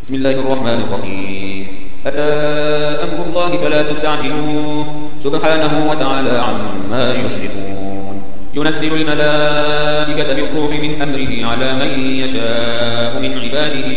بسم الله الرحمن الرحيم. أتى أمر الله فلا تستعجلوه سبحانه وتعالى عما يشركون. ينزل الملائكة بالروح من أمره على من يشاء من عباده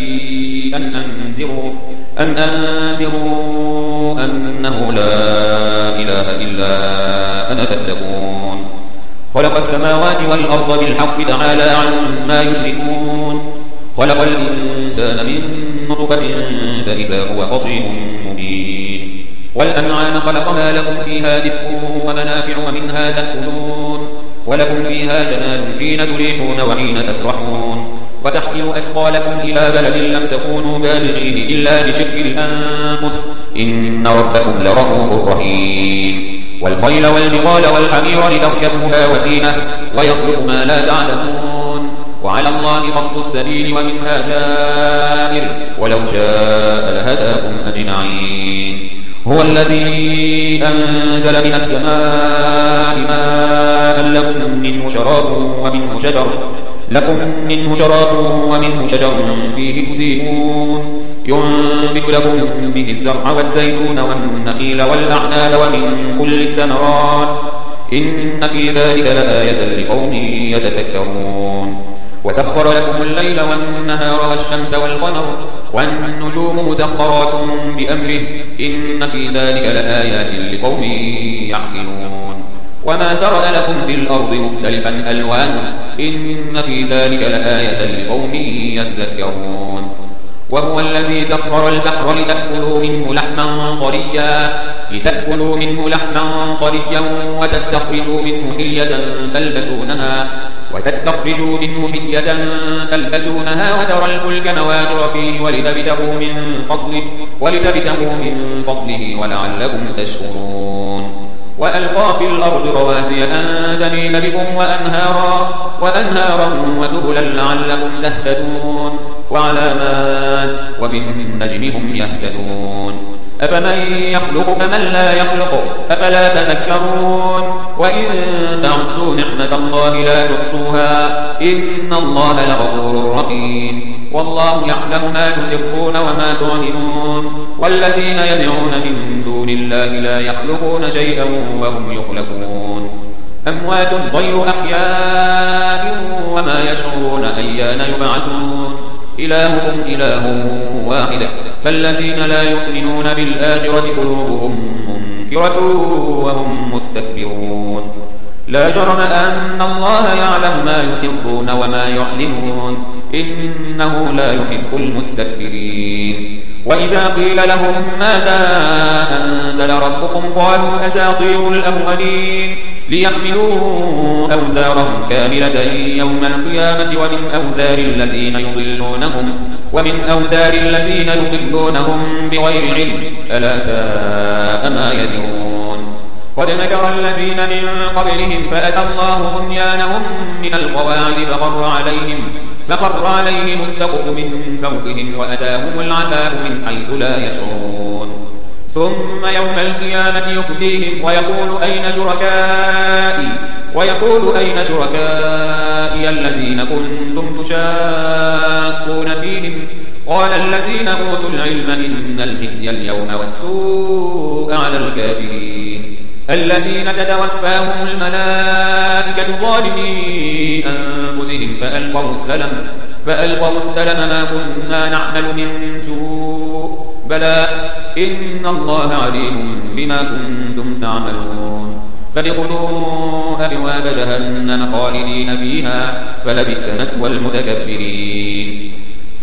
أن أنذروا أنه لا إله إلا أنا فاتقون. خلق السماوات والأرض بالحق تعالى عما يشركون. خلق الإنسان من نطفة فإذا هو خصيم مبين. والأنعام خلقها لكم فيها دفء ومنافع ومنها تأكلون ولكم فيها جمال حين تريحون وحين تسرحون وتحمل أثقالكم إلى بلد لم تكونوا بالغيه إلا بشق الأنفس إن ربكم لرؤوف رحيم. والخيل والبغال والحمير لتركبوها وزينة ويخلق ما لا تعلمون وعلى الله قصد السبيل ومنها جائر ولو شاء لهداكم أجمعين. هو الذي أنزل من السماء ماء لكم منه شراب ومنه شجر فيه تسيمون. ينبت لكم به الزرع والزيتون والنخيل والأعناب ومن كل الثمرات إن في ذلك لآية لقوم يتفكرون. وسخر لكم الليل والنهار والشمس والقمر والنجوم مسخرات بأمره إن في ذلك لآيات لقوم يعقلون. وما ذرأ لكم في الأرض مختلفا ألوانه إن في ذلك لآية لقوم يذكرون. وهو الذي سخر البحر لتأكلوا منه لحما طريا وتستخرجوا منه حلية تلبسونها وترى الفلك مواجر فيه ولتبتغوا من فضله ولعلكم تشكرون. وألقى في الأرض رواسي أن تميد بكم وأنهارا وسبلا لعلكم تهتدون وعلامات وبالنجم هم يهتدون. أفمن يخلق كمن لا يخلق أفلا تذكرون. وإن تعدوا نعمة الله لا تحصوها إن الله لغفور رحيم. والله يعلم ما تسرون وما تعلنون. والذين يدعون من دون الله لا يخلقون شيئا وهم يخلقون. أموات غير أحياء وما يشعرون أيان يبعثون. إلهكم إله واحد فالذين لا يؤمنون بالآخرة قلوبهم منكرة وهم مستكبرون. لا جرم أن الله يعلم ما يسرون وما يعلنون إنه لا يحب المستكبرين. وإذا قيل لهم ماذا أنزل ربكم قالوا أساطير الأولين ليحملوا أوزارهم كاملة يوم القيامة ومن أوزار الذين يضلونهم بغير علم ألا ساء ما يزرون. قد مكر الذين من قبلهم فأتى الله بنيانهم من القواعد فخر عليهم السقف من فوقهم وأتاهم العذاب من حيث لا يشعرون. ثم يوم القيامة يخزيهم ويقول أين شركائي الذين كنتم تشاقون فيهم قال الذين أوتوا العلم إن الخزي اليوم والسوء على الكافرين الذين تتوفاهم الملائكة ظالمي أنفسهم فألقوا السلم ما كنا نعمل من سوء بلى إن الله عليم بما كنتم تعملون. فادخلوا أبواب جهنم خالدين فيها فلبئس مثوى المتكبرين.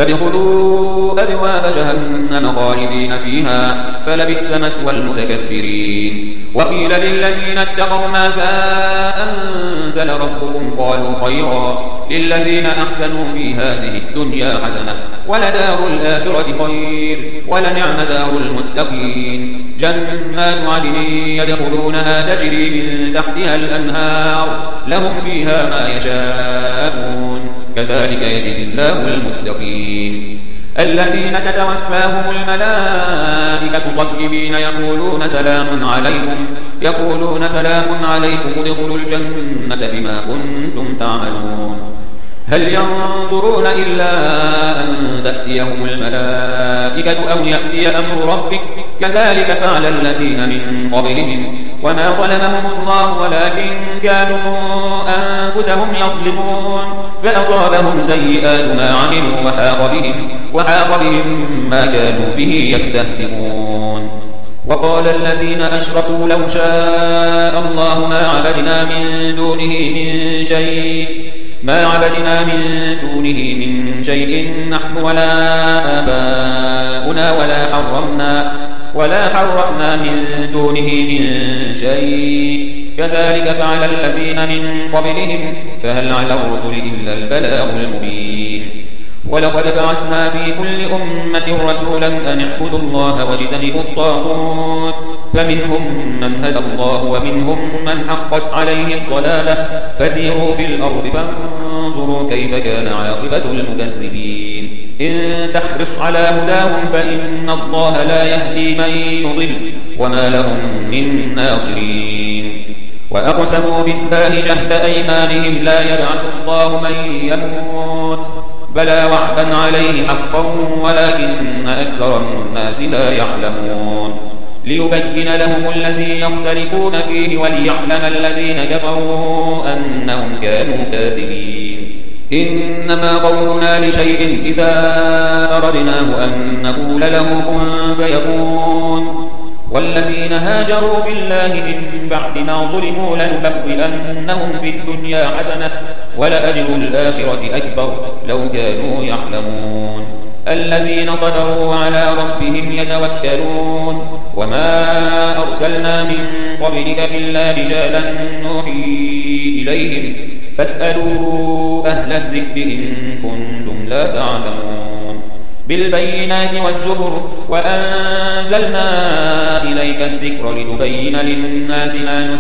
وقيل للذين اتقوا ماذا أنزل ربكم قالوا خيرا للذين أحسنوا في هذه الدنيا حسنة ولدار الآخرة خير ولنعم دار المتقين. جنات عدن يدخلونها تجري من تحتها الأنهار لهم فيها ما يشاءون كذلك يجزي الله المتقين. الذين تتوفاهم الملائكة طيبين يقولون سلام عليكم ادخلوا الجنة بما كنتم تعملون. هل ينظرون إلا أن تأتيهم الملائكة الملائكة أو يأتي أمر ربك كذلك فعل الذين من قبلهم وما ظلمهم الله ولكن كانوا أنفسهم يظلمون فأصابهم سيئات ما عملوا وحاق بهم ما كانوا به يستهزئون. وقال الذين أشركوا لو شاء الله ما عبدنا من دونه من شيء نحن ولا آباؤنا ولا حرمنا من دونه من شيء كذلك فعل الذين من قبلهم فهل على الرسل إلا البلاغ المبين. ولقد بعثنا في كل أمة رسولا أن اعبدوا الله واجتنبوا الطاغوت فمنهم من هدى الله ومنهم من حقت عليه الضلالة فسيروا في الأرض فانظروا كيف كان عاقبة المكذبين. إن تحرص على هداهم فإن الله لا يهدي من يضل وما لهم من ناصرين. وأقسموا بالله جهد أيمانهم لا يبعث الله من يموت بلى وعدا عليه حقا ولكن أكثر الناس لا يعلمون. ليبين لهم الذي يختلفون فيه وليعلم الذين كفروا أنهم كانوا كاذبين. إنما قولنا لشيء إذا أردناه أن نقول له كن فيكون. والذين هاجروا في الله من بعد ما ظلموا لنبوئنهم في الدنيا حسنة ولأجر الآخرة أكبر لو كانوا يعلمون. الذين صبروا على ربهم يتوكلون وما أرسلنا من قبلك إلا رجالا نوحي إليهم فاسألوا أهل الذكر إن كنتم لا تعلمون. بالبينات والزبر وأنزلنا إليك الذكر لتبين للناس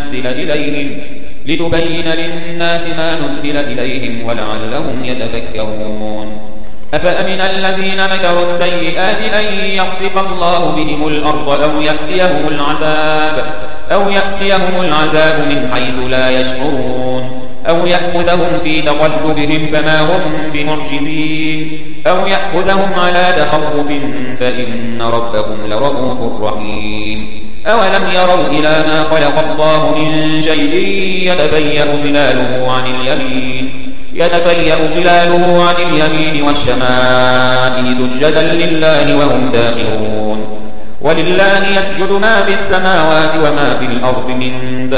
ما نزل إليهم ولعلهم يتفكرون. أفأمن الذين مكروا السيئات أن يخسف الله بهم الأرض أو يأتيهم العذاب من حيث لا يشعرون أو يأخذهم في تقلبهم فما هم بمعجزين أو يأخذهم على تخوف فإن ربكم لرؤوف رحيم. أولم يروا إلى ما خلق الله من شيء يتفيأ ظلاله عن اليمين والشمائل سجدا لله وهم داخرون. ولله يسجد ما في السماوات وما في الأرض من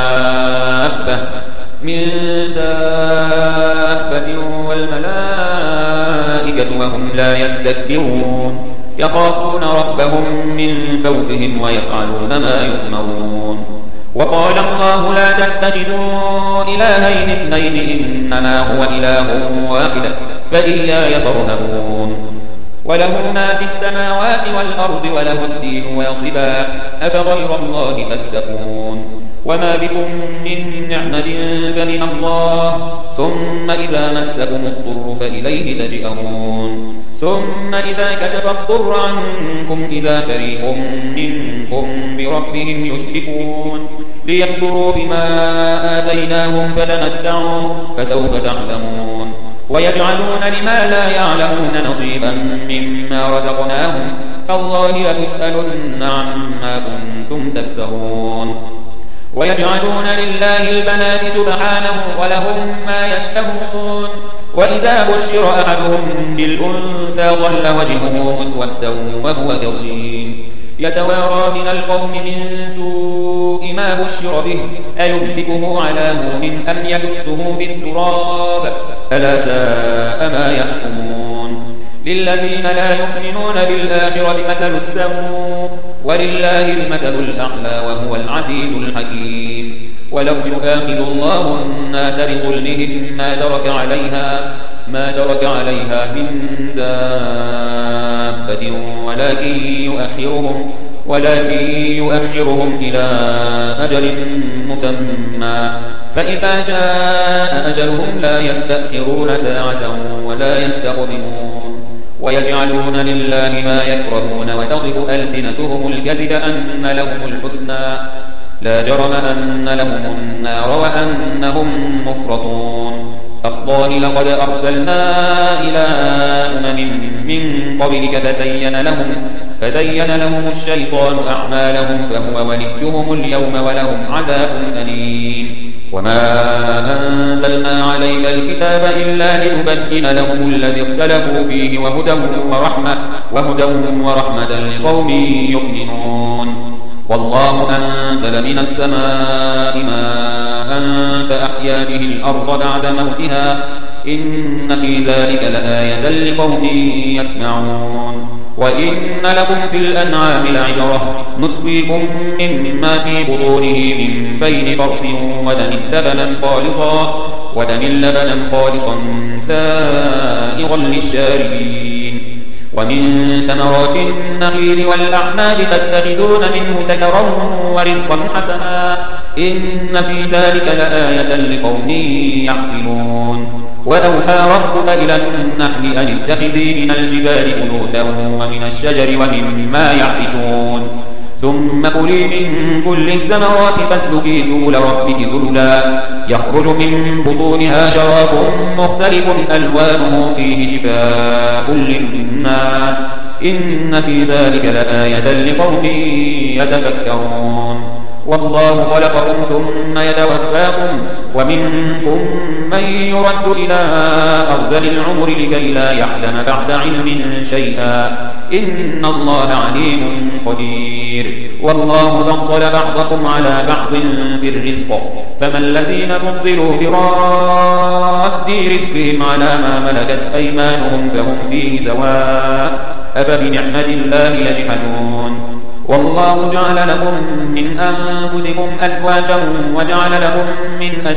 دابة والملائكة وهم لا يستكبرون يخافون ربهم من فوقهم ويفعلون ما يؤمرون. وقال الله لا تتخذوا إلهين اثنين إنما هو إله واحد فإياي فارهبون. وله ما في السماوات والأرض وله الدين واصبا أفغير الله تتقون. وما بكم من نعمة فمن الله ثم إذا مسكم الضر فإليه تجئرون. ثم إذا كشف الضر عنكم إذا فريق منكم بربهم يشركون ليكفروا بما آتيناهم فتمتعوا فسوف تعلمون. ويجعلون لما لا يعلمون نصيبا مما رزقناهم فالله لتسألن عما كنتم تفترون. ويجعلون لله البنات سبحانه ولهم ما يشتهون. وإذا بشر أحدهم بالأنثى ظل وجهه مسودا وهو كظيم يتوارى من القوم من سوء ما بشر به أيمسكه على هون أم يدسه في التراب ألا ساء ما يحكمون. للذين لا يؤمنون بالآخرة مثل السوء ولله المثل الأعلى وهو العزيز الحكيم. ولو يؤاخذ الله الناس بظلمهم ما ترك عليها من دابة ولكن يؤخرهم إلى أجل مسمى فإذا جاء أجلهم لا يستأخرون ساعة ولا يستقدمون. ويجعلون لله ما يكرهون وتصف ألسنتهم الكذب أن لهم الحسنى لا جرم أن لهم النار وأنهم مفرطون. تالله لقد أرسلنا إلى من قبلك فزين لهم الشيطان أعمالهم فهو وليهم اليوم ولهم عذاب أليم وما أنزلنا عليك الكتاب إلا لنبين لهم الذي اختلفوا فيه وهدى ورحمة لقوم يؤمنون والله أنزل من السماء ماء فأحيا به الأرض بعد موتها إن في ذلك لآية لقوم يسمعون وإن لكم في الأنعام لعبرة نسقيكم مما في بطونه من بين فرث ودم لبنا خالصا سائغا للشاربين ومن ثمرات النخيل والأعناب تتخذون منه سكرا ورزقا حسنا إن في ذلك لآية لقوم يعقلون وأوحى ربك إلى النحل أن اتخذي من الجبال بيوتا ومن الشجر ومما يعرشون ثم كلي من كل الثمرات فاسلكي سبل ربك ذللا يخرج من بطونها شراب مختلف ألوانه فيه شفاء للناس إن في ذلك لآية لقوم يتفكرون والله خلقكم ثم يتوفاكم ومنكم من يرد إلى أرذل العمر لكي لا يعلم بعد علم شيئا إن الله عليم قدير والله فضل بعضكم على بعض في الرزق فما الذين فضلوا براد رزقهم على ما ملكت أيمانهم فهم فيه سواء أفبنعمة الله يجحدون والله جعل لكم من أنفسكم أزواجا وجعل لكم من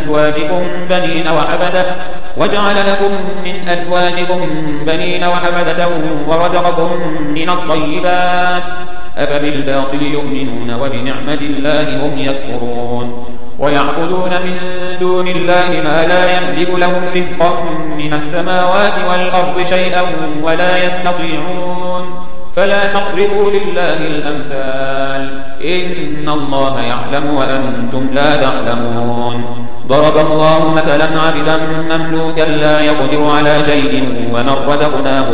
أزواجكم بنين وحفدة ورزقكم من الطيبات أفبالباطل يؤمنون وبنعمة الله هم يكفرون ويعبدون من دون الله ما لا يملك لهم رزقا من السماوات والأرض شيئا ولا يستطيعون فلا تضربوا لله الأمثال إن الله يعلم وأنتم لا تعلمون ضرب الله مثلا عبدا مملوكا لا يقدر على شيء ومن رزقناه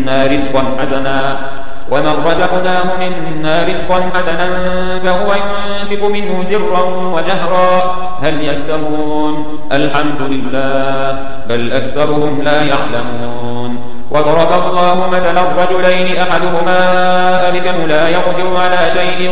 منا رزقا حسنا فهو ينفق منه سرا وجهرا هل يستوون الحمد لله بل أكثرهم لا يعلمون وضرب الله مثلا رجلين أحدهما أبكم لا يقدر على شيء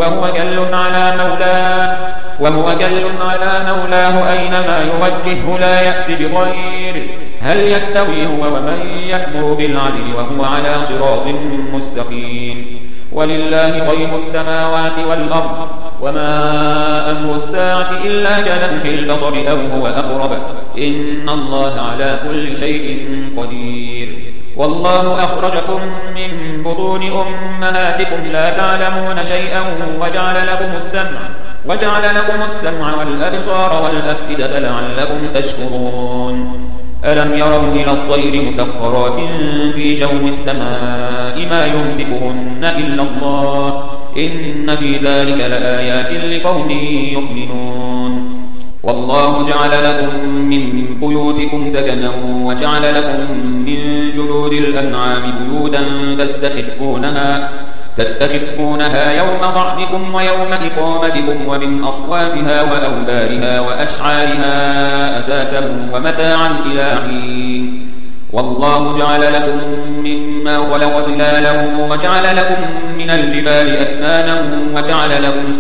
وهو كل على مولاه أينما يوجهه لا يأتي بخير هل يستوي هو ومن يأمر بالعدل وهو على صراط مستقيم ولله غيب السماوات والأرض وما أمر الساعة إلا كلمح البصر أو هو أقرب إن الله على كل شيء قدير والله أخرجكم من بطون أمهاتكم لا تعلمون شيئا وجعل لكم السمع والأبصار والأفئدة لعلكم تشكرون ألم يروا إلى الطير مسخرات في جو السماء ما يمسكهن إلا الله إن في ذلك لآيات لقوم يؤمنون والله جعل لكم من بيوتكم سكنا وجعل لكم من جلود الأنعام بيوتا تستخفونها يوم ضعنكم ويوم إقامتكم ومن أصوافها وأوبارها وأشعارها أثاثا ومتاعا إلى حين والله جعل لكم مما خلق ظلالا وجعل لكم من الجبال أكنانا وجعل لكم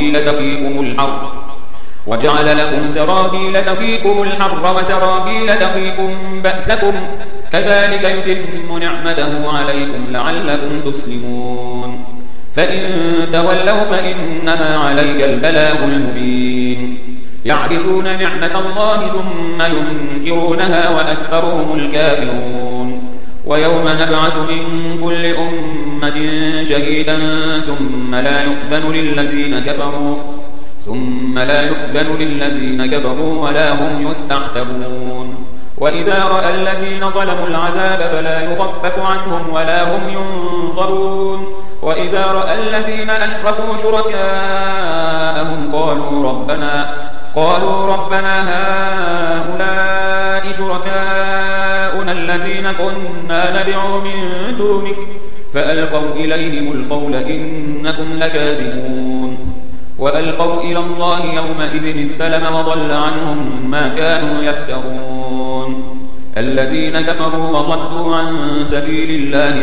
سرابيل تقيكم الحر وسرابيل تقيكم بأسكم كذلك يتم نعمته عليكم لعلكم تسلمون فإن تولوا فإنما عليك البلاغ المبين يعرفون نعمة الله ثم ينكرونها وأكثرهم الكافرون ويوم نبعث من كل أمة شهيدا ثم لا يؤذن للذين كفروا ولا هم يستعتبون وإذا رأى الذين ظلموا العذاب فلا يخفف عنهم ولا هم ينظرون وإذا رأى الذين أشركوا شركاءهم قالوا ربنا هؤلاء شركاؤنا الذين كنا ندعو من دونك فألقوا إليهم القول إنكم لكاذبون وألقوا إلى الله يومئذ السلم وضل عنهم ما كانوا يفترون الذين كفروا وصدوا عن سبيل الله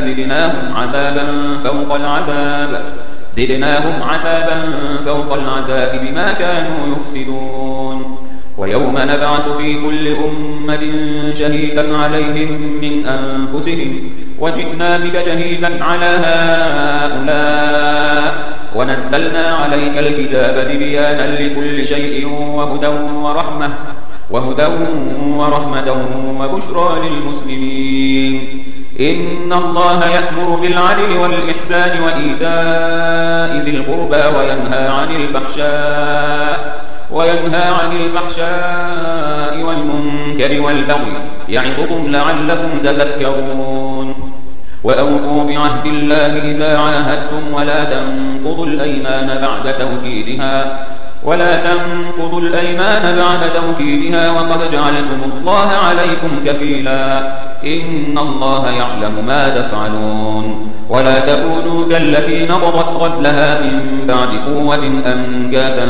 زدناهم عذابا فوق العذاب بما كانوا يفسدون ويوم نبعث في كل أمة شهيدا عليهم من أنفسهم وجئنا بك شهيدا على هؤلاء ونزلنا عليك الكتاب تبيانا لكل شيء وهدى ورحمة وبشرى للمسلمين إن الله يأمر بالعدل والإحسان وإيتاء ذي القربى وينهى عن الفحشاء والمنكر والبغي يعظكم لعلكم تذكرون وأوفوا بعهد الله إذا عاهدتم ولا تنقضوا الأيمان بعد توكيدها وقد جعلتم الله عليكم كفيلا إن الله يعلم ما تفعلون ولا تكونوا كالتي نقضت غزلها من بعد قوة أنكاثا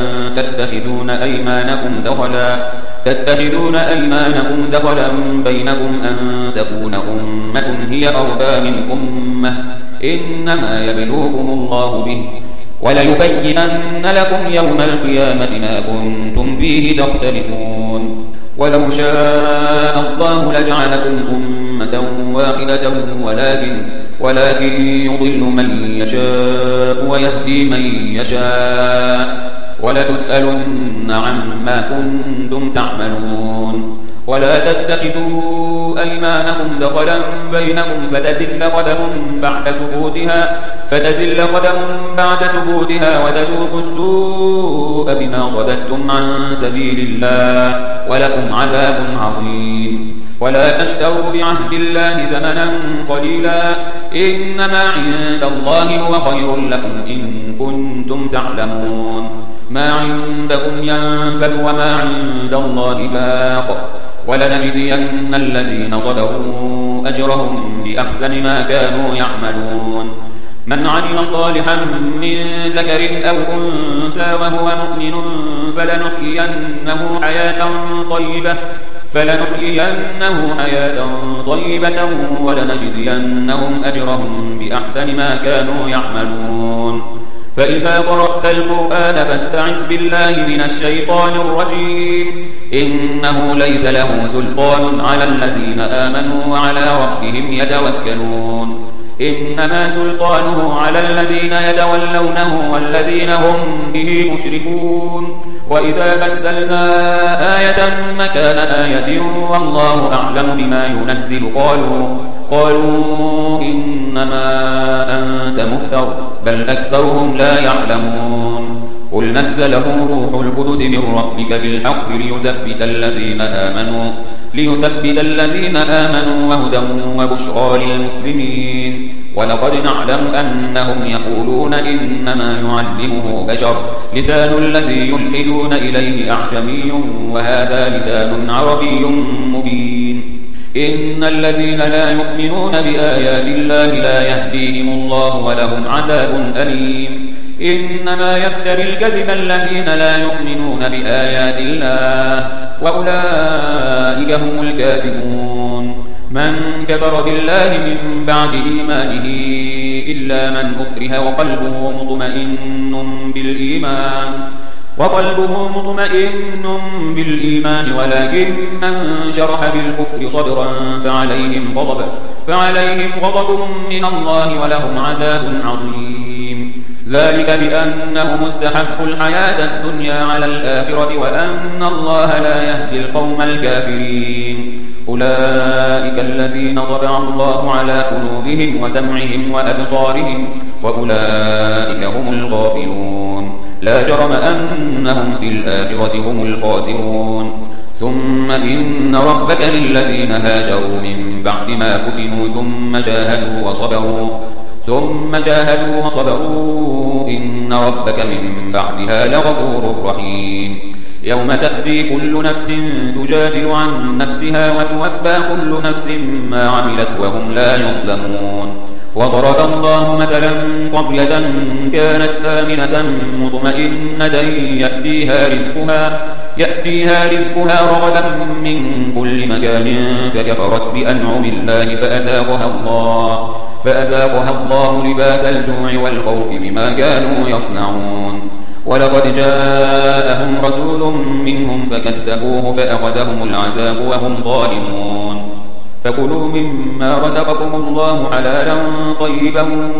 تتخذون أيمانكم دخلا بينكم أن تكون أمة هي أربى من أمة إنما يبلوكم الله به وليبينن لكم يوم القيامة ما كنتم فيه تختلفون ولو شاء الله لجعلكم أمة واحدة ولكن يضل من يشاء ويهدي من يشاء ولتسألن عما كنتم تعملون ولا تتخذوا أيمانكم دخلا بينكم فتزل قدم بعد ثبوتها وتذوقوا السوء بما صددتم عن سبيل الله ولكم عذاب عظيم ولا تشتروا بعهد الله ثمنا قليلا إنما عند الله هو خير لكم إن كنتم تعلمون ما عندكم ينفد وما عند الله باق ولنجزين الذين صبروا أجرهم بأحسن ما كانوا يعملون من عمل صالحا من ذكر أو أنثى وهو مؤمن فلنحيينه حياة طيبة ولنجزينهم أجرهم بأحسن ما كانوا يعملون فإذا قرأت القرآن فاستعذ بالله من الشيطان الرجيم إنه ليس له سلطان على الذين آمنوا وعلى ربهم يتوكلون إنما سلطانه على الذين يتولونه والذين هم به مشركون وإذا بدلنا آية مكان آية والله أعلم بما ينزل قالوا إنما أنت مفتر بل أكثرهم لا يعلمون قل نزله روح القدس من ربك بالحق ليثبت الذين آمنوا وهدى وبشرى للمسلمين ولقد نعلم أنهم يقولون إنما يعلمه بشر لسان الذي يلحدون إليه أعجمي وهذا لسان عربي مبين إن الذين لا يؤمنون بآيات الله لا يهديهم الله ولهم عذاب أليم إنما يفتري الكذب الذين لا يؤمنون بآيات الله وأولئك هم الكاذبون من كفر بالله من بعد إيمانه إلا من أكره وقلبه مطمئن بالإيمان ولكن من شرح بالكفر صدرا فعليهم غضب من الله ولهم عذاب عظيم ذلك بأنهم استحبوا الحياة الدنيا على الآخرة وأن الله لا يهدي القوم الكافرين أولئك الذين طبع الله على قلوبهم وسمعهم وأبصارهم وأولئك هم الغافلون لا جرم أنهم في الآخرة هم الخاسرون ثم إن ربك للذين هاجروا من بعد ما فتنوا ثم جاهدوا وصبروا إن ربك من بعدها لغفور رحيم يوم تأتي كل نفس تجادل عن نفسها وتوفى كل نفس ما عملت وهم لا يظلمون. وضرب الله مثلا قرية كانت آمنة مطمئنة يأتيها رزقها رغدا من كل مكان فكفرت بأنعم الله فأذاقها الله لباس الجوع والخوف بما كانوا يصنعون. ولقد جاءهم رسول منهم فكذبوه فأخذهم العذاب وهم ظالمون. فكلوا مما رزقكم الله حلالا طيبا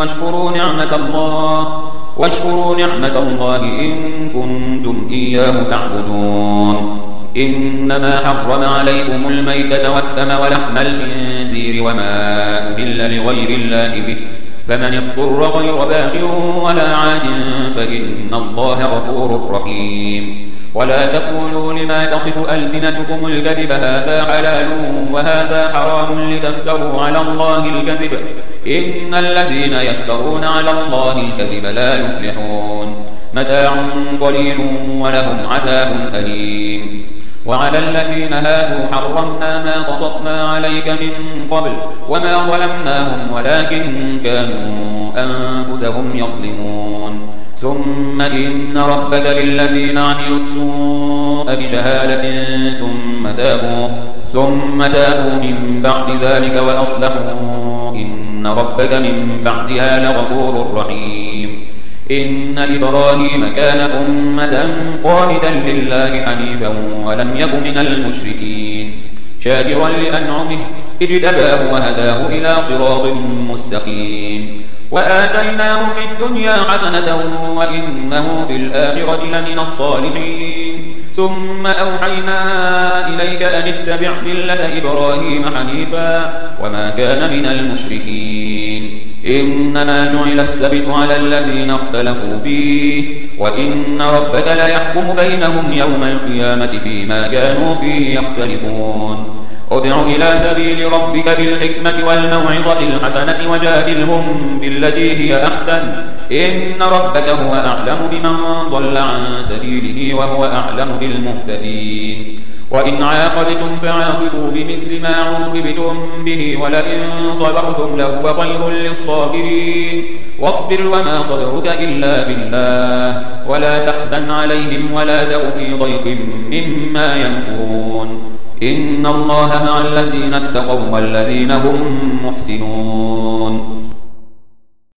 واشكروا نعمة الله إن كنتم إياه تعبدون. إنما حرم عليكم الميتة والدم ولحم الخنزير وما أهل لغير الله به فمن اضطر غير باغ ولا عاد فإن الله غفور رحيم. ولا تقولوا لما تصف ألسنتكم الكذب هذا حلال وهذا حرام لتفتروا على الله الكذب إن الذين يفترون على الله الكذب لا يفلحون. متاع قليل ولهم عذاب أليم. وعلى الذين هادوا حرمنا ما قصصنا عليك من قبل وما ظلمناهم ولكن كانوا أنفسهم يظلمون. ثم إن ربك للذين عملوا السوء بجهالة ثم تابوا من بعد ذلك وأصلحوا إن ربك من بعدها لغفور رحيم. إن إبراهيم كان أمة قانتا لله حنيفا ولم يك من المشركين شاكرا لأنعمه اجتباه وهداه إلى صراط مستقيم. وآتيناه في الدنيا حسنة وإنه في الآخرة لمن الصالحين. ثم أوحينا إليك أن اتبع ملة إبراهيم حنيفا وما كان من المشركين. إنما جعل السبت على الذين اختلفوا فيه وإن ربك ليحكم بينهم يوم القيامة فيما كانوا فيه يختلفون. ادع إلى سبيل ربك بالحكمة والموعظة الحسنة وجادلهم بالتي هي أحسن إن ربك هو أعلم بمن ضل عن سبيله وهو أعلم بالمهتدين. وإن عاقبتم فعاقبوا بمثل ما عوقبتم به ولئن صبرتم لهو خير للصابرين. واصبر وما صبرك إلا بالله ولا تحزن عليهم ولا تك في ضيق مما يمكرون. إن الله مع الذين اتقوا والذين هم محسنون.